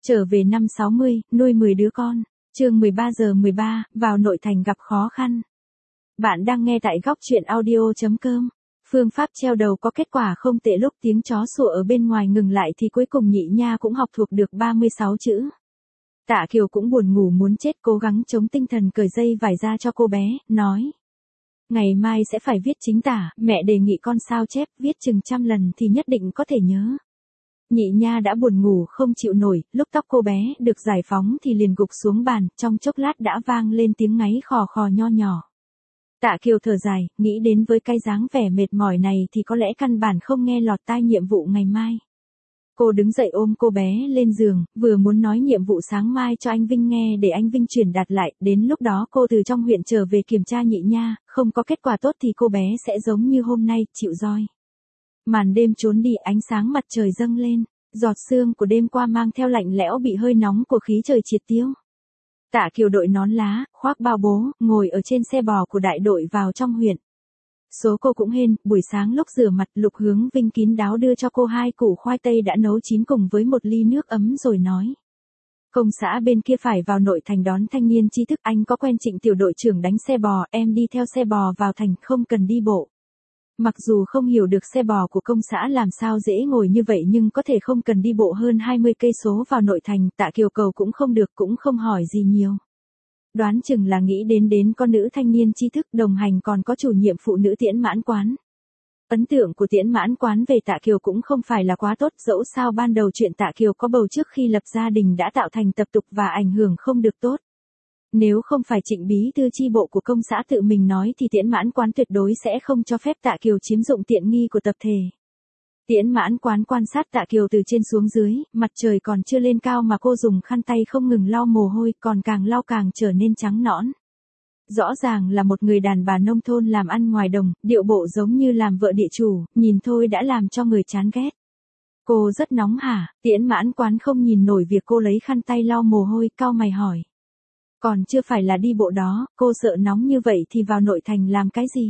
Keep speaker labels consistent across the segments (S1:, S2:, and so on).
S1: Trở về năm 60, nuôi 10 đứa con. Chương 13 vào nội thành gặp khó khăn. Bạn đang nghe tại góc truyện audio.com. Phương pháp treo đầu có kết quả không tệ, lúc tiếng chó sủa ở bên ngoài ngừng lại thì cuối cùng Nhị Nha cũng học thuộc được 36 chữ. Tạ Kiều cũng buồn ngủ muốn chết, cố gắng chống tinh thần cởi dây vải ra cho cô bé, nói. Ngày mai sẽ phải viết chính tả, mẹ đề nghị con sao chép, viết chừng 100 lần thì nhất định có thể nhớ. Nhị Nha đã buồn ngủ không chịu nổi, lúc tóc cô bé được giải phóng thì liền gục xuống bàn, trong chốc lát đã vang lên tiếng ngáy khò khò nho nhỏ. Tạ Kiều thở dài, nghĩ đến với cái dáng vẻ mệt mỏi này thì có lẽ căn bản không nghe lọt tai nhiệm vụ ngày mai. Cô đứng dậy ôm cô bé lên giường, vừa muốn nói nhiệm vụ sáng mai cho anh Vinh nghe để anh Vinh truyền đạt lại, đến lúc đó cô từ trong huyện trở về kiểm tra Nhị Nha, không có kết quả tốt thì cô bé sẽ giống như hôm nay, chịu roi. Màn đêm trốn đi, ánh sáng mặt trời dâng lên, giọt sương của đêm qua mang theo lạnh lẽo bị hơi nóng của khí trời triệt tiêu. Tạ Kiều đội nón lá, khoác bao bố, ngồi ở trên xe bò của đại đội vào trong huyện. Số cô cũng hên, buổi sáng lúc rửa mặt Lục Hướng Vinh kín đáo đưa cho cô 2 củ khoai tây đã nấu chín cùng với một ly nước ấm rồi nói. Công xã bên kia phải vào nội thành đón thanh niên trí thức, anh có quen Trịnh tiểu đội trưởng đánh xe bò, em đi theo xe bò vào thành, không cần đi bộ. Mặc dù không hiểu được xe bò của công xã làm sao dễ ngồi như vậy nhưng có thể không cần đi bộ hơn 20 cây số vào nội thành, Tạ Kiều cầu cũng không được, cũng không hỏi gì nhiều. Đoán chừng là nghĩ đến con nữ thanh niên tri thức đồng hành còn có chủ nhiệm phụ nữ Tiễn Mãn Quán. Ấn tượng của Tiễn Mãn Quán về Tạ Kiều cũng không phải là quá tốt, dẫu sao ban đầu chuyện Tạ Kiều có bầu trước khi lập gia đình đã tạo thành tập tục và ảnh hưởng không được tốt. Nếu không phải Trịnh bí thư chi bộ của công xã tự mình nói thì Tiễn Mãn Quán tuyệt đối sẽ không cho phép Tạ Kiều chiếm dụng tiện nghi của tập thể. Tiễn Mãn Quán quan sát Tạ Kiều từ trên xuống dưới, mặt trời còn chưa lên cao mà cô dùng khăn tay không ngừng lau mồ hôi, còn càng lau càng trở nên trắng nõn. Rõ ràng là một người đàn bà nông thôn làm ăn ngoài đồng, điệu bộ giống như làm vợ địa chủ, nhìn thôi đã làm cho người chán ghét. Cô rất nóng hả? Tiễn Mãn Quán không nhìn nổi việc cô lấy khăn tay lau mồ hôi, cau mày hỏi. Còn chưa phải là đi bộ đó, cô sợ nóng như vậy thì vào nội thành làm cái gì?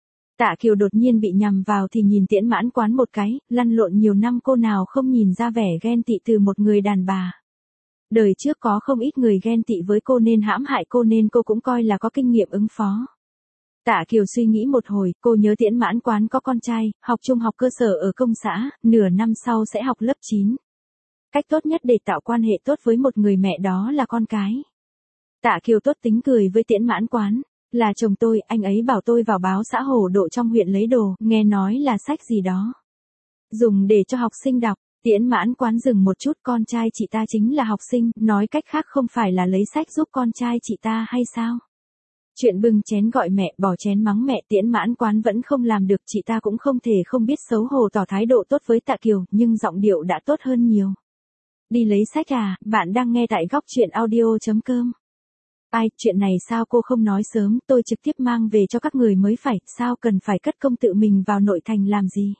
S1: Tạ Kiều đột nhiên bị nhằm vào thì nhìn Tiễn Mãn Quán một cái, lăn lộn nhiều năm cô nào không nhìn ra vẻ ghen tị từ một người đàn bà. Đời trước có không ít người ghen tị với cô nên hãm hại cô nên cô cũng coi là có kinh nghiệm ứng phó. Tạ Kiều suy nghĩ một hồi, cô nhớ Tiễn Mãn Quán có con trai, học trung học cơ sở ở công xã, nửa năm sau sẽ học lớp 9. Cách tốt nhất để tạo quan hệ tốt với một người mẹ đó là con cái. Tạ Kiều tốt tính cười với Tiễn Mãn Quán. Là chồng tôi, anh ấy bảo tôi vào báo xã Hồ Độ trong huyện lấy đồ, nghe nói là sách gì đó. Dùng để cho học sinh đọc. Tiễn Mãn Quán dừng một chút, con trai chị ta chính là học sinh, nói cách khác không phải là lấy sách giúp con trai chị ta hay sao? Chuyện bưng chén gọi mẹ, bỏ chén mắng mẹ, Tiễn Mãn Quán vẫn không làm được, chị ta cũng không thể không biết xấu hổ tỏ thái độ tốt với Tạ Kiều, nhưng giọng điệu đã tốt hơn nhiều. Đi lấy sách à? Bạn đang nghe tại góc truyện audio.com. Ai, chuyện này sao cô không nói sớm, tôi trực tiếp mang về cho các người mới phải, sao cần phải cất công tự mình vào nội thành làm gì?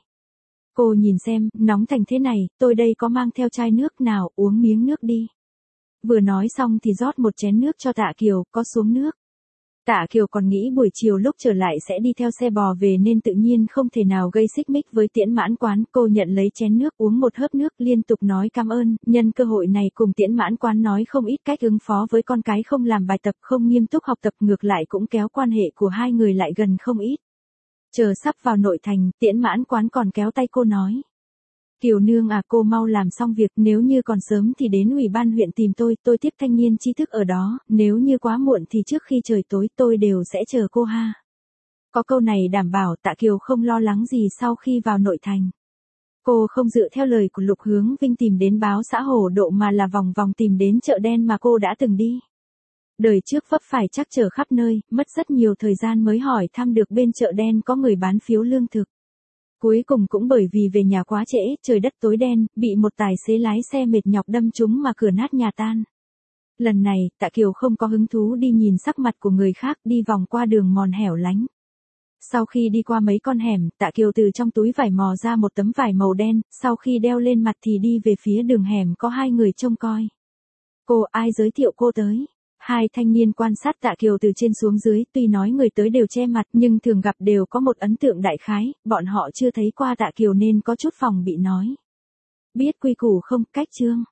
S1: Cô nhìn xem, nóng thành thế này, tôi đây có mang theo chai nước, nào, uống miếng nước đi. Vừa nói xong thì rót một chén nước cho Tạ Kiều, có xuống nước. Tạ Kiều còn nghĩ buổi chiều lúc trở lại sẽ đi theo xe bò về nên tự nhiên không thể nào gây xích mích với Tiễn Mãn Quán, cô nhận lấy chén nước uống một hớp nước liên tục nói cảm ơn, nhân cơ hội này cùng Tiễn Mãn Quán nói không ít cách ứng phó với con cái không làm bài tập không nghiêm túc học tập, ngược lại cũng kéo quan hệ của hai người lại gần không ít. Chờ sắp vào nội thành, Tiễn Mãn Quán còn kéo tay cô nói. Kiều nương à, cô mau làm xong việc, nếu như còn sớm thì đến ủy ban huyện tìm tôi tiếp thanh niên trí thức ở đó, nếu như quá muộn thì trước khi trời tối tôi đều sẽ chờ cô ha. Có câu này đảm bảo Tạ Kiều không lo lắng gì sau khi vào nội thành. Cô không dựa theo lời của Lục Hướng Vinh tìm đến báo xã Hồ Độ mà là vòng vòng tìm đến chợ đen mà cô đã từng đi. Đời trước vấp phải trắc trở khắp nơi, mất rất nhiều thời gian mới hỏi thăm được bên chợ đen có người bán phiếu lương thực. Cuối cùng cũng bởi vì về nhà quá trễ, trời đất tối đen, bị một tài xế lái xe mệt nhọc đâm trúng mà cửa nát nhà tan. Lần này, Tạ Kiều không có hứng thú đi nhìn sắc mặt của người khác, đi vòng qua đường mòn hẻo lánh. Sau khi đi qua mấy con hẻm, Tạ Kiều từ trong túi vải mò ra một tấm vải màu đen, sau khi đeo lên mặt thì đi về phía đường hẻm có 2 người trông coi. Cô, ai giới thiệu cô tới? 2 thanh niên quan sát Tạ Kiều từ trên xuống dưới, tuy nói người tới đều che mặt nhưng thường gặp đều có một ấn tượng đại khái, bọn họ chưa thấy qua Tạ Kiều nên có chút phòng bị nói. Biết quy củ không, cách chương.